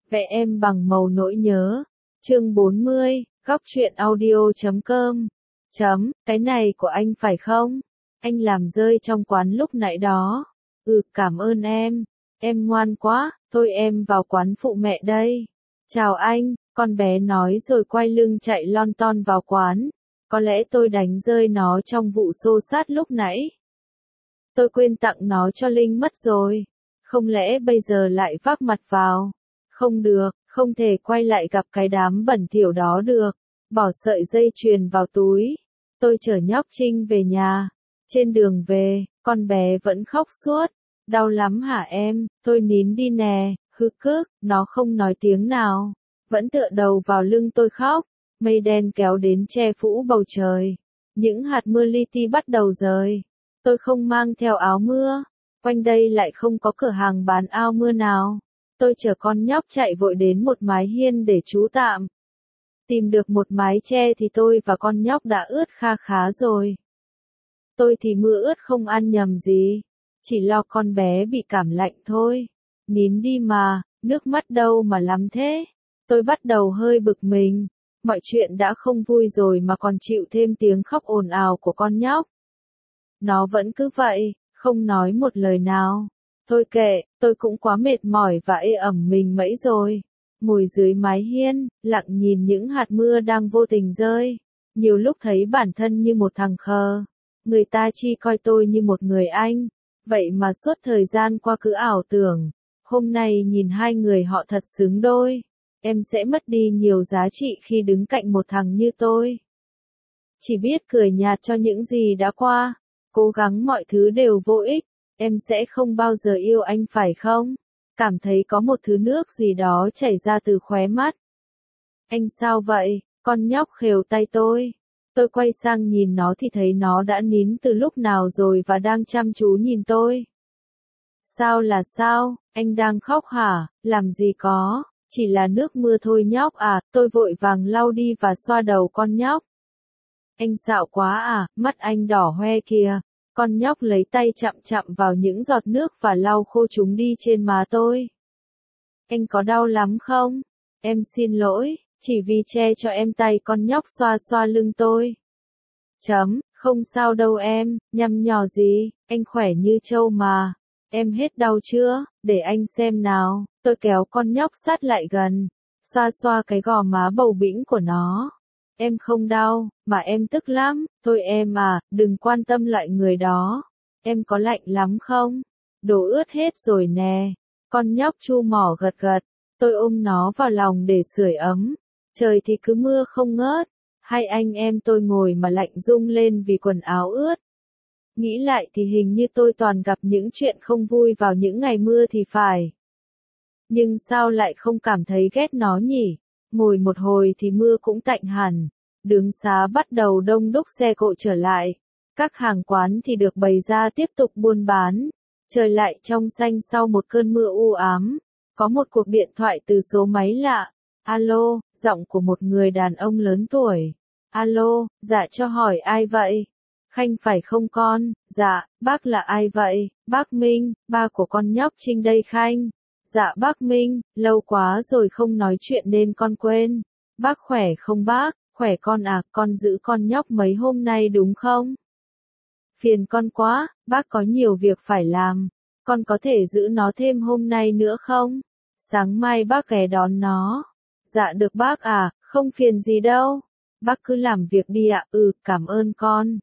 Vẽ em bằng màu nỗi nhớ. Chương 40, góc truyện audio.com. Cái này của anh phải không? Anh làm rơi trong quán lúc nãy đó. Cảm ơn em. Em ngoan quá, thôi em vào quán phụ mẹ đây. Chào anh, con bé nói rồi quay lưng chạy lon ton vào quán. Có lẽ tôi đánh rơi nó trong vụ xô xát lúc nãy. Tôi quên tặng nó cho Linh mất rồi. Không lẽ bây giờ lại vác mặt vào? Không được, không thể quay lại gặp cái đám bẩn thỉu đó được. Bỏ sợi dây chuyền vào túi. Tôi chở nhóc Trinh về nhà. Trên đường về, con bé vẫn khóc suốt. Đau lắm hả em? Tôi nín đi nè, hư cức, nó không nói tiếng nào. Vẫn tựa đầu vào lưng tôi khóc. Mây đen kéo đến che phủ bầu trời. Những hạt mưa li ti bắt đầu rơi. Tôi không mang theo áo mưa. Quanh đây lại không có cửa hàng bán áo mưa nào. Tôi chở con nhóc chạy vội đến một mái hiên để trú tạm. Tìm được một mái che thì tôi và con nhóc đã ướt kha khá rồi. Tôi thì mưa ướt không ăn nhầm gì. Chỉ lo con bé bị cảm lạnh thôi. Nín đi mà, nước mắt đâu mà lắm thế. Tôi bắt đầu hơi bực mình. Mọi chuyện đã không vui rồi mà còn chịu thêm tiếng khóc ồn ào của con nhóc. Nó vẫn cứ vậy, không nói một lời nào. Thôi kệ, tôi cũng quá mệt mỏi và ê ẩm mình mẩy rồi. Ngồi dưới mái hiên, lặng nhìn những hạt mưa đang vô tình rơi. Nhiều lúc thấy bản thân như một thằng khờ. Người ta chỉ coi tôi như một người anh. Vậy mà suốt thời gian qua cứ ảo tưởng. Hôm nay nhìn hai người họ thật xứng đôi. Em sẽ mất đi nhiều giá trị khi đứng cạnh một thằng như tôi. Chỉ biết cười nhạt cho những gì đã qua. Cố gắng mọi thứ đều vô ích. Em sẽ không bao giờ yêu anh phải không? Cảm thấy có một thứ nước gì đó chảy ra từ khóe mắt. Anh sao vậy? Con nhóc khều tay tôi. Tôi quay sang nhìn nó thì thấy nó đã nín từ lúc nào rồi và đang chăm chú nhìn tôi. Sao là sao? Anh đang khóc hả? Làm gì có? Chỉ là nước mưa thôi nhóc à, tôi vội vàng lau đi và xoa đầu con nhóc. Anh xạo quá à, mắt anh đỏ hoe kìa. Con nhóc lấy tay chạm chạm vào những giọt nước và lau khô chúng đi trên má tôi. Anh có đau lắm không? Em xin lỗi, chỉ vì che cho em tay con nhóc xoa xoa lưng tôi. Không sao đâu em, nhăm nhò gì, anh khỏe như trâu mà. Em hết đau chưa, để anh xem nào, tôi kéo con nhóc sát lại gần, xoa xoa cái gò má bầu bĩnh của nó. Em không đau, mà em tức lắm, thôi em à, đừng quan tâm loại người đó. Em có lạnh lắm không? Đồ ướt hết rồi nè. Con nhóc chu mỏ gật gật, tôi ôm nó vào lòng để sưởi ấm. Trời thì cứ mưa không ngớt. Hai anh em tôi ngồi mà lạnh rung lên vì quần áo ướt. Nghĩ lại thì hình như tôi toàn gặp những chuyện không vui vào những ngày mưa thì phải. Nhưng sao lại không cảm thấy ghét nó nhỉ? Ngồi một hồi thì mưa cũng tạnh hẳn. Đường xá bắt đầu đông đúc xe cộ trở lại. Các hàng quán thì được bày ra tiếp tục buôn bán. Trời lại trong xanh sau một cơn mưa u ám. Có một cuộc điện thoại từ số máy lạ. Alo, giọng của một người đàn ông lớn tuổi. Alo, dạ cho hỏi ai vậy? Khanh phải không con? Dạ, bác là ai vậy? Bác Minh, ba của con nhóc Trinh đây Khanh. Dạ bác Minh, lâu quá rồi không nói chuyện nên con quên. Bác khỏe không bác? Khỏe con à, con giữ con nhóc mấy hôm nay đúng không? Phiền con quá, bác có nhiều việc phải làm. Con có thể giữ nó thêm hôm nay nữa không? Sáng mai bác ghé đón nó. Dạ được bác à, không phiền gì đâu. Bác cứ làm việc đi ạ, cảm ơn con.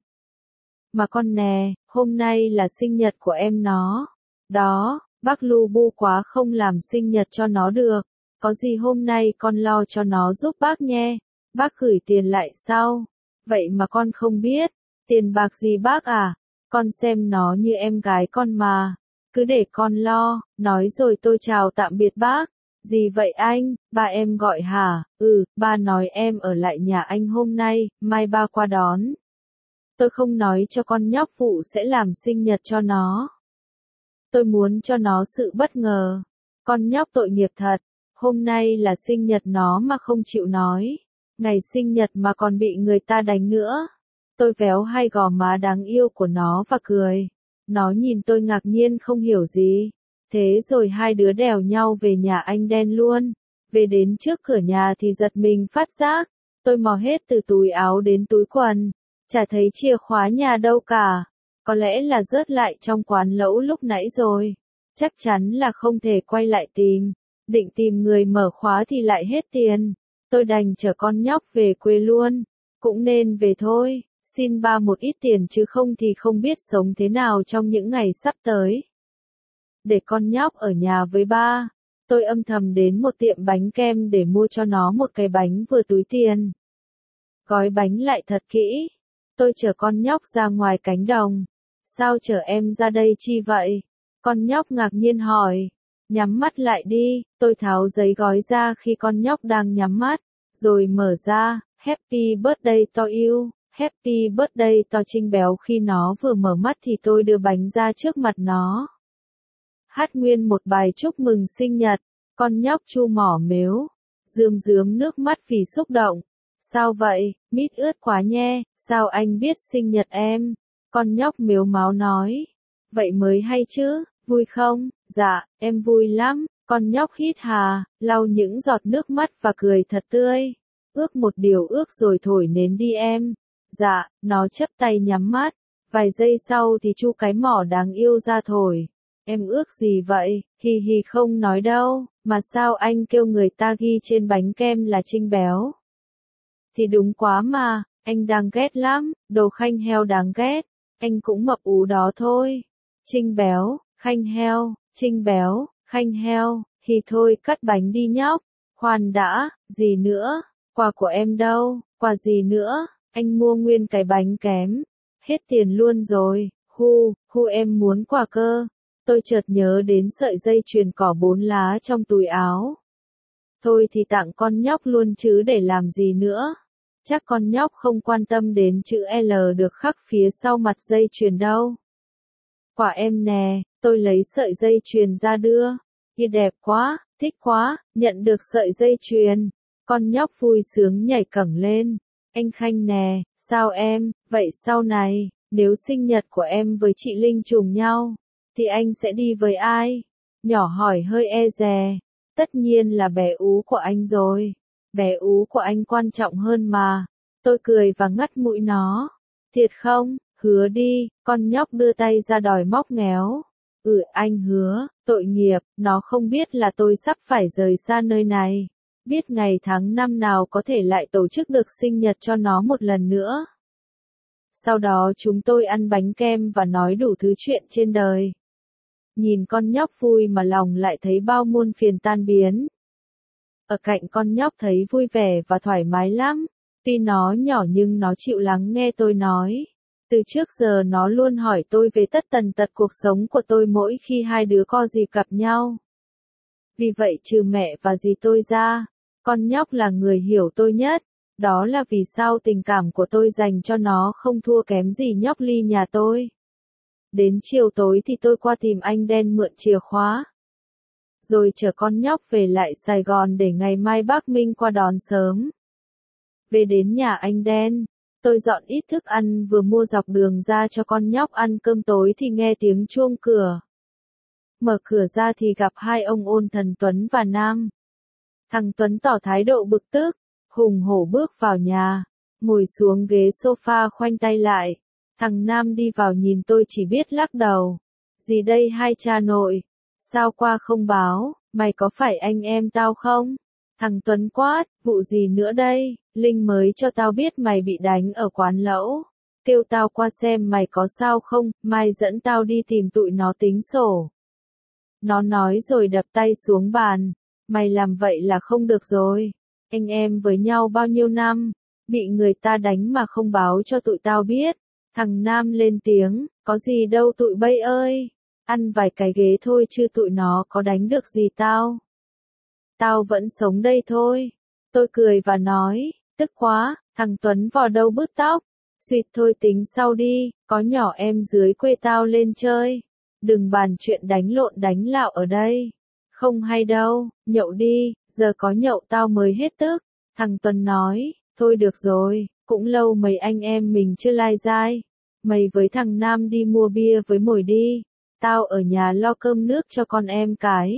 Mà con nè, hôm nay là sinh nhật của em nó. Đó, bác lu bu quá không làm sinh nhật cho nó được. Có gì hôm nay con lo cho nó giúp bác nhé. Bác gửi tiền lại sau. Vậy mà con không biết. Tiền bạc gì bác à? Con xem nó như em gái con mà. Cứ để con lo. Nói rồi tôi chào tạm biệt bác. Gì vậy anh? Ba em gọi hả? Ba nói em ở lại nhà anh hôm nay, mai ba qua đón. Tôi không nói cho con nhóc phụ sẽ làm sinh nhật cho nó. Tôi muốn cho nó sự bất ngờ. Con nhóc tội nghiệp thật. Hôm nay là sinh nhật nó mà không chịu nói. Ngày sinh nhật mà còn bị người ta đánh nữa. Tôi véo hai gò má đáng yêu của nó và cười. Nó nhìn tôi ngạc nhiên không hiểu gì. Thế rồi hai đứa đèo nhau về nhà anh đen luôn. Về đến trước cửa nhà thì giật mình phát giác, tôi mò hết từ túi áo đến túi quần, chả thấy chìa khóa nhà đâu cả. Có lẽ là rớt lại trong quán lẩu lúc nãy rồi. Chắc chắn là không thể quay lại tìm. Định tìm người mở khóa thì lại hết tiền. Tôi đành chở con nhóc về quê luôn. Cũng nên về thôi. Xin ba một ít tiền chứ không thì không biết sống thế nào trong những ngày sắp tới. Để con nhóc ở nhà với ba. Tôi âm thầm đến một tiệm bánh kem để mua cho nó một cái bánh vừa túi tiền. Gói bánh lại thật kỹ. Tôi chở con nhóc ra ngoài cánh đồng. Sao chở em ra đây chi vậy? Con nhóc ngạc nhiên hỏi. Nhắm mắt lại đi, tôi tháo giấy gói ra khi con nhóc đang nhắm mắt, rồi mở ra, Happy birthday to you, Happy birthday to Trinh Béo. Khi nó vừa mở mắt thì tôi đưa bánh ra trước mặt nó. Hát nguyên một bài chúc mừng sinh nhật, con nhóc chu mỏ mếu, rơm rớm nước mắt vì xúc động. Sao vậy, mít ướt quá nhe, sao anh biết sinh nhật em? Con nhóc mếu máo nói. Vậy mới hay chứ, vui không? Dạ, em vui lắm. Con nhóc hít hà, lau những giọt nước mắt và cười thật tươi. Ước một điều ước rồi thổi nến đi em. Dạ, nó chắp tay nhắm mắt. Vài giây sau thì chu cái mỏ đáng yêu ra thổi. Em ước gì vậy? Hì hì không nói đâu, mà sao anh kêu người ta ghi trên bánh kem là Trinh Béo? Thì đúng quá mà, anh đang ghét lắm, đồ khanh heo đáng ghét. Anh cũng mập ú đó thôi. Trinh Béo, khanh heo, Trinh Béo, khanh heo, thì thôi cắt bánh đi nhóc. Khoan đã, gì nữa? Quà của em đâu? Quà gì nữa? Anh mua nguyên cái bánh kém. Hết tiền luôn rồi, hu em muốn quà cơ. Tôi chợt nhớ đến sợi dây chuyền cỏ 4 lá trong túi áo. Thôi thì tặng con nhóc luôn chứ để làm gì nữa. Chắc con nhóc không quan tâm đến chữ L được khắc phía sau mặt dây chuyền đâu. Quả em nè, tôi lấy sợi dây chuyền ra đưa. Kìa đẹp quá, thích quá, nhận được sợi dây chuyền. Con nhóc vui sướng nhảy cẫng lên. Anh Khanh nè, sao em, vậy sau này, nếu sinh nhật của em với chị Linh trùng nhau, thì anh sẽ đi với ai? Nhỏ hỏi hơi e dè. Tất nhiên là bé ú của anh rồi. Bé ú của anh quan trọng hơn mà. Tôi cười và ngắt mũi nó. Thiệt không? Hứa đi. Con nhóc đưa tay ra đòi móc ngéo. Anh hứa. Tội nghiệp, nó không biết là tôi sắp phải rời xa nơi này. Biết ngày tháng năm nào có thể lại tổ chức được sinh nhật cho nó một lần nữa. Sau đó chúng tôi ăn bánh kem và nói đủ thứ chuyện trên đời. Nhìn con nhóc vui mà lòng lại thấy bao muôn phiền tan biến. Ở cạnh con nhóc thấy vui vẻ và thoải mái lắm. Tuy nó nhỏ nhưng nó chịu lắng nghe tôi nói. Từ trước giờ nó luôn hỏi tôi về tất tần tật cuộc sống của tôi mỗi khi hai đứa có dịp gặp nhau. Vì vậy trừ mẹ và dì tôi ra, con nhóc là người hiểu tôi nhất. Đó là vì sao tình cảm của tôi dành cho nó không thua kém gì nhóc Ly nhà tôi. Đến chiều tối thì tôi qua tìm anh Đen mượn chìa khóa. Rồi chở con nhóc về lại Sài Gòn để ngày mai bác Minh qua đón sớm. Về đến nhà anh Đen, tôi dọn ít thức ăn vừa mua dọc đường ra cho con nhóc ăn cơm tối thì nghe tiếng chuông cửa. Mở cửa ra thì gặp hai ông ôn thần Tuấn và Nam. Thằng Tuấn tỏ thái độ bực tức, hùng hổ bước vào nhà, ngồi xuống ghế sofa khoanh tay lại. Thằng Nam đi vào nhìn tôi chỉ biết lắc đầu. Gì đây hai cha nội? Sao qua không báo, mày có phải anh em tao không? Thằng Tuấn quát, vụ gì nữa đây? Linh mới cho tao biết mày bị đánh ở quán lẩu. Kêu tao qua xem mày có sao không, mai dẫn tao đi tìm tụi nó tính sổ. Nó nói rồi đập tay xuống bàn. Mày làm vậy là không được rồi. Anh em với nhau bao nhiêu năm, bị người ta đánh mà không báo cho tụi tao biết. Thằng Nam lên tiếng, có gì đâu tụi bay ơi. Ăn vài cái ghế thôi chứ tụi nó có đánh được gì tao. Tao vẫn sống đây thôi. Tôi cười và nói, tức quá, thằng Tuấn vò đâu bứt tóc. Xuyệt thôi tính sau đi, có nhỏ em dưới quê tao lên chơi. Đừng bàn chuyện đánh lộn đánh lạo ở đây. Không hay đâu, nhậu đi, giờ có nhậu tao mới hết tức. Thằng Tuấn nói, thôi được rồi, cũng lâu mấy anh em mình chưa lai dai. Mày với thằng Nam đi mua bia với mồi đi. Tao ở nhà lo cơm nước cho con em cái.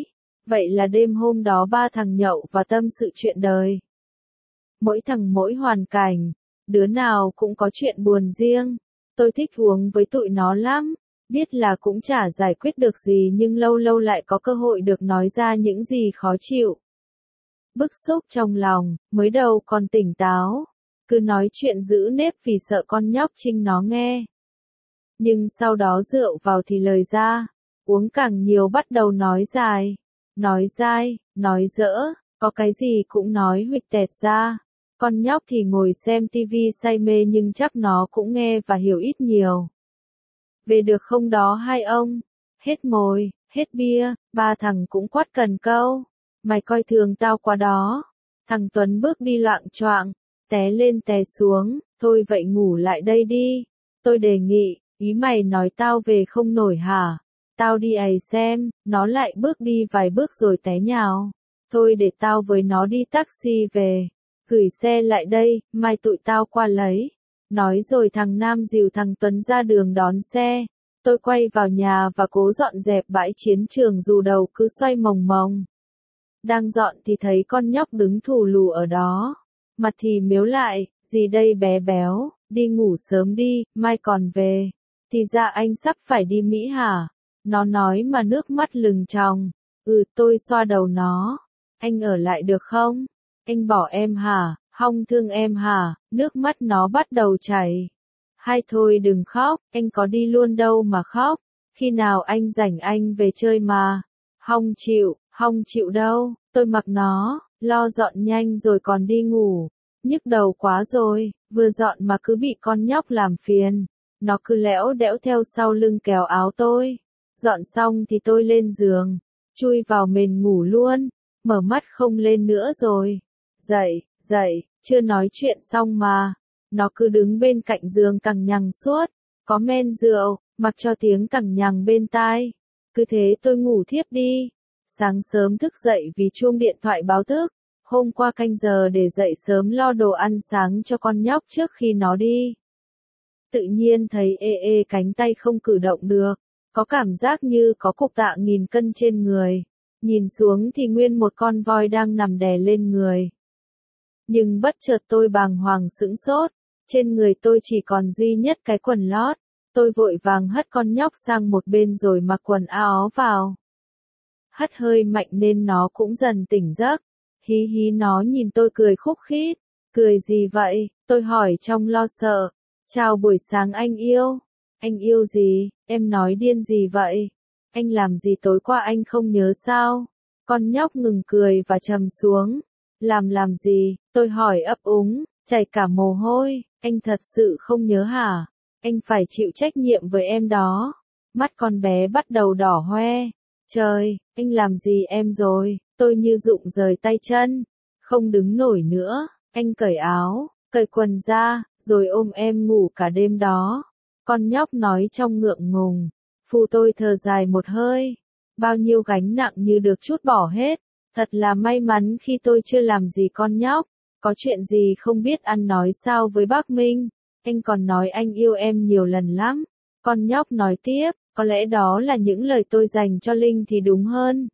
Vậy là đêm hôm đó ba thằng nhậu và tâm sự chuyện đời. Mỗi thằng mỗi hoàn cảnh, đứa nào cũng có chuyện buồn riêng. Tôi thích uống với tụi nó lắm, biết là cũng chả giải quyết được gì nhưng lâu lâu lại có cơ hội được nói ra những gì khó chịu. Bức xúc trong lòng, mới đầu còn tỉnh táo, cứ nói chuyện giữ nếp vì sợ con nhóc Trinh nó nghe. Nhưng sau đó rượu vào thì lời ra, uống càng nhiều bắt đầu nói dài, nói dai, nói dỡ, có cái gì cũng nói huỵch tẹt ra. Con nhóc thì ngồi xem tivi say mê nhưng chắc nó cũng nghe và hiểu ít nhiều. Về được không đó hai ông, hết mồi, hết bia, ba thằng cũng quát cần câu. Mày coi thường tao quá đó. Thằng Tuấn bước đi loạng choạng, té lên té xuống, thôi vậy ngủ lại đây đi. Tôi đề nghị, ý mày nói tao về không nổi hả? Tao đi ầy xem, nó lại bước đi vài bước rồi té nhào. Thôi để tao với nó đi taxi về. Gửi xe lại đây, mai tụi tao qua lấy. Nói rồi thằng Nam dìu thằng Tuấn ra đường đón xe. Tôi quay vào nhà và cố dọn dẹp bãi chiến trường dù đầu cứ xoay mồng mồng. Đang dọn thì thấy con nhóc đứng thù lù ở đó. Mặt thì miếu lại, gì đây bé béo, đi ngủ sớm đi, mai còn về. Thì ra anh sắp phải đi Mỹ hả? Nó nói mà nước mắt lừng tròng. Tôi xoa đầu nó. Anh ở lại được không? Anh bỏ em hả? Hong thương em hả? Nước mắt nó bắt đầu chảy. Hay thôi đừng khóc, anh có đi luôn đâu mà khóc. Khi nào anh rảnh anh về chơi mà. Hong chịu đâu, tôi mặc nó, lo dọn nhanh rồi còn đi ngủ. Nhức đầu quá rồi, vừa dọn mà cứ bị con nhóc làm phiền. Nó cứ lẽo đẽo theo sau lưng kéo áo tôi. Dọn xong thì tôi lên giường, chui vào mền ngủ luôn, mở mắt không lên nữa rồi. Dậy, chưa nói chuyện xong mà. Nó cứ đứng bên cạnh giường cằng nhằng suốt, có men rượu, mặc cho tiếng cằng nhằng bên tai. Cứ thế tôi ngủ thiếp đi. Sáng sớm thức dậy vì chuông điện thoại báo thức. Hôm qua canh giờ để dậy sớm lo đồ ăn sáng cho con nhóc trước khi nó đi. Tự nhiên thấy ê cánh tay không cử động được. Có cảm giác như có cục tạ nghìn cân trên người. Nhìn xuống thì nguyên một con voi đang nằm đè lên người. Nhưng bất chợt tôi bàng hoàng sững sốt. Trên người tôi chỉ còn duy nhất cái quần lót. Tôi vội vàng hất con nhóc sang một bên rồi mặc quần áo vào. Hất hơi mạnh nên nó cũng dần tỉnh giấc. Hí nó nhìn tôi cười khúc khít. Cười gì vậy? Tôi hỏi trong lo sợ. Chào buổi sáng anh yêu. Anh yêu gì? Em nói điên gì vậy? Anh làm gì tối qua anh không nhớ sao? Con nhóc ngừng cười và trầm xuống. Làm gì? Tôi hỏi ấp úng, chảy cả mồ hôi. Anh thật sự không nhớ hả? Anh phải chịu trách nhiệm với em đó. Mắt con bé bắt đầu đỏ hoe. Trời, anh làm gì em rồi? Tôi như rụng rời tay chân. Không đứng nổi nữa. Anh cởi áo, cởi quần ra, rồi ôm em ngủ cả đêm đó. Con nhóc nói trong ngượng ngùng. Phù tôi thở dài một hơi. Bao nhiêu gánh nặng như được trút bỏ hết. Thật là may mắn khi tôi chưa làm gì con nhóc. Có chuyện gì không biết ăn nói sao với bác Minh. Anh còn nói anh yêu em nhiều lần lắm. Con nhóc nói tiếp, có lẽ đó là những lời tôi dành cho Linh thì đúng hơn.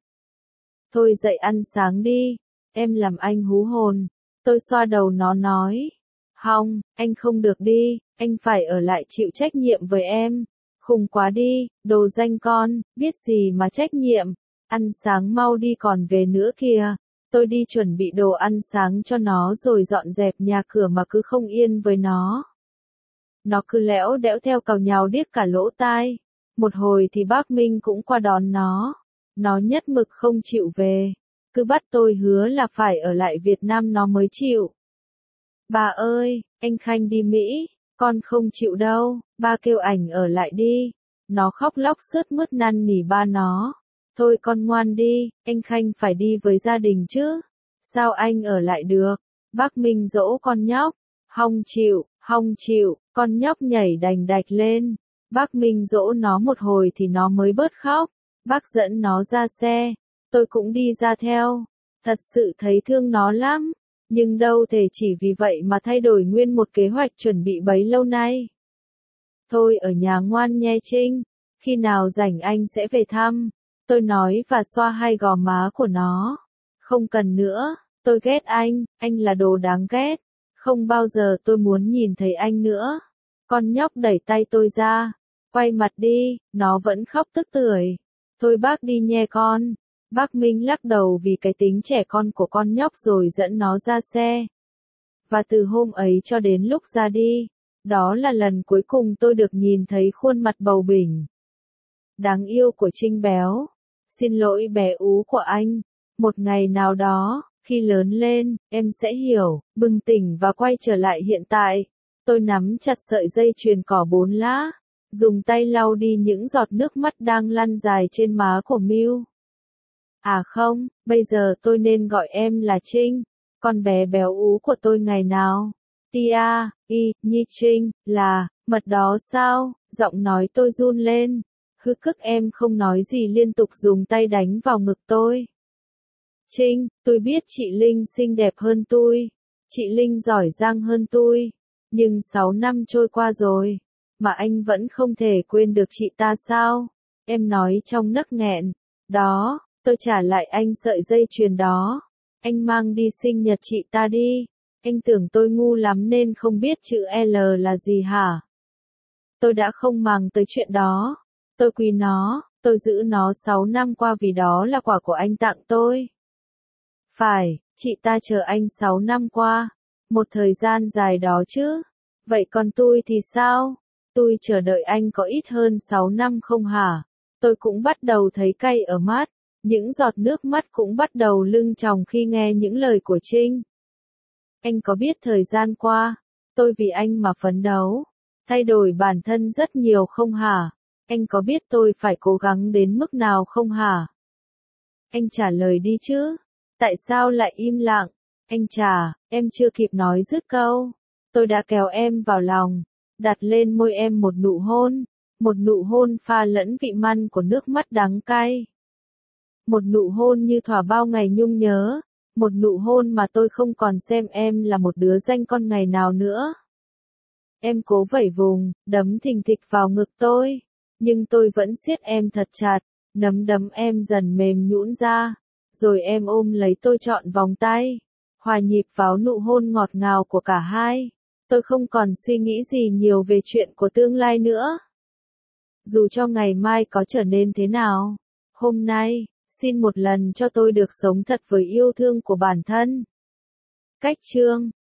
Thôi dậy ăn sáng đi. Em làm anh hú hồn. Tôi xoa đầu nó nói. Hong, anh không được đi, anh phải ở lại chịu trách nhiệm với em. Khùng quá đi, đồ danh con, biết gì mà trách nhiệm. Ăn sáng mau đi còn về nữa kìa. Tôi đi chuẩn bị đồ ăn sáng cho nó rồi dọn dẹp nhà cửa mà cứ không yên với nó. Nó cứ lẽo đẽo theo càu nhàu điếc cả lỗ tai. Một hồi thì bác Minh cũng qua đón nó. Nó nhất mực không chịu về. Cứ bắt tôi hứa là phải ở lại Việt Nam nó mới chịu. Bà ơi, anh Khanh đi Mỹ, con không chịu đâu, ba kêu ảnh ở lại đi. Nó khóc lóc sướt mướt năn nỉ ba nó. Thôi con ngoan đi, anh Khanh phải đi với gia đình chứ. Sao anh ở lại được? Bác Minh dỗ con nhóc. Hong chịu, con nhóc nhảy đành đạch lên. Bác Minh dỗ nó một hồi thì nó mới bớt khóc. Bác dẫn nó ra xe. Tôi cũng đi ra theo. Thật sự thấy thương nó lắm. Nhưng đâu thể chỉ vì vậy mà thay đổi nguyên một kế hoạch chuẩn bị bấy lâu nay. Thôi ở nhà ngoan nhe Trinh. Khi nào rảnh anh sẽ về thăm. Tôi nói và xoa hai gò má của nó. Không cần nữa, tôi ghét anh là đồ đáng ghét. Không bao giờ tôi muốn nhìn thấy anh nữa. Con nhóc đẩy tay tôi ra. Quay mặt đi, nó vẫn khóc tức tưởi. Thôi bác đi nhé con. Bác Minh lắc đầu vì cái tính trẻ con của con nhóc rồi dẫn nó ra xe. Và từ hôm ấy cho đến lúc ra đi, đó là lần cuối cùng tôi được nhìn thấy khuôn mặt bầu bỉnh đáng yêu của Trinh béo. Xin lỗi bé ú của anh. Một ngày nào đó, khi lớn lên, em sẽ hiểu, bừng tỉnh và quay trở lại hiện tại. Tôi nắm chặt sợi dây chuyền cỏ 4 lá, dùng tay lau đi những giọt nước mắt đang lăn dài trên má của Miu. À không, bây giờ tôi nên gọi em là Trinh, con bé béo ú của tôi ngày nào. Tia, Nhi Trinh, là, mật đó sao? Giọng nói tôi run lên. Hứ cức em không nói gì liên tục dùng tay đánh vào ngực tôi. Trinh, tôi biết chị Linh xinh đẹp hơn tôi. Chị Linh giỏi giang hơn tôi. Nhưng 6 năm trôi qua rồi, mà anh vẫn không thể quên được chị ta sao? Em nói trong nấc nghẹn. Đó, tôi trả lại anh sợi dây chuyền đó. Anh mang đi sinh nhật chị ta đi. Anh tưởng tôi ngu lắm nên không biết chữ L là gì hả? Tôi đã không màng tới chuyện đó. Tôi quý nó, tôi giữ nó 6 năm qua vì đó là quà của anh tặng tôi. Phải, chị ta chờ anh 6 năm qua. Một thời gian dài đó chứ. Vậy còn tôi thì sao? Tôi chờ đợi anh có ít hơn 6 năm không hả? Tôi cũng bắt đầu thấy cay ở mắt. Những giọt nước mắt cũng bắt đầu lưng tròng khi nghe những lời của Trinh. Anh có biết thời gian qua, tôi vì anh mà phấn đấu, thay đổi bản thân rất nhiều không hả? Anh có biết tôi phải cố gắng đến mức nào không hả? Anh trả lời đi chứ. Tại sao lại im lặng? Anh trả, em chưa kịp nói dứt câu. Tôi đã kéo em vào lòng, đặt lên môi em một nụ hôn. Một nụ hôn pha lẫn vị man của nước mắt đắng cay. Một nụ hôn như thỏa bao ngày nhung nhớ. Một nụ hôn mà tôi không còn xem em là một đứa danh con ngày nào nữa. Em cố vẩy vùng, đấm thình thịch vào ngực tôi. Nhưng tôi vẫn siết em thật chặt, nắm đấm em dần mềm nhũn ra. Rồi em ôm lấy tôi trọn vòng tay. Hòa nhịp vào nụ hôn ngọt ngào của cả hai. Tôi không còn suy nghĩ gì nhiều về chuyện của tương lai nữa. Dù cho ngày mai có trở nên thế nào, hôm nay, xin một lần cho tôi được sống thật với yêu thương của bản thân. Cách chương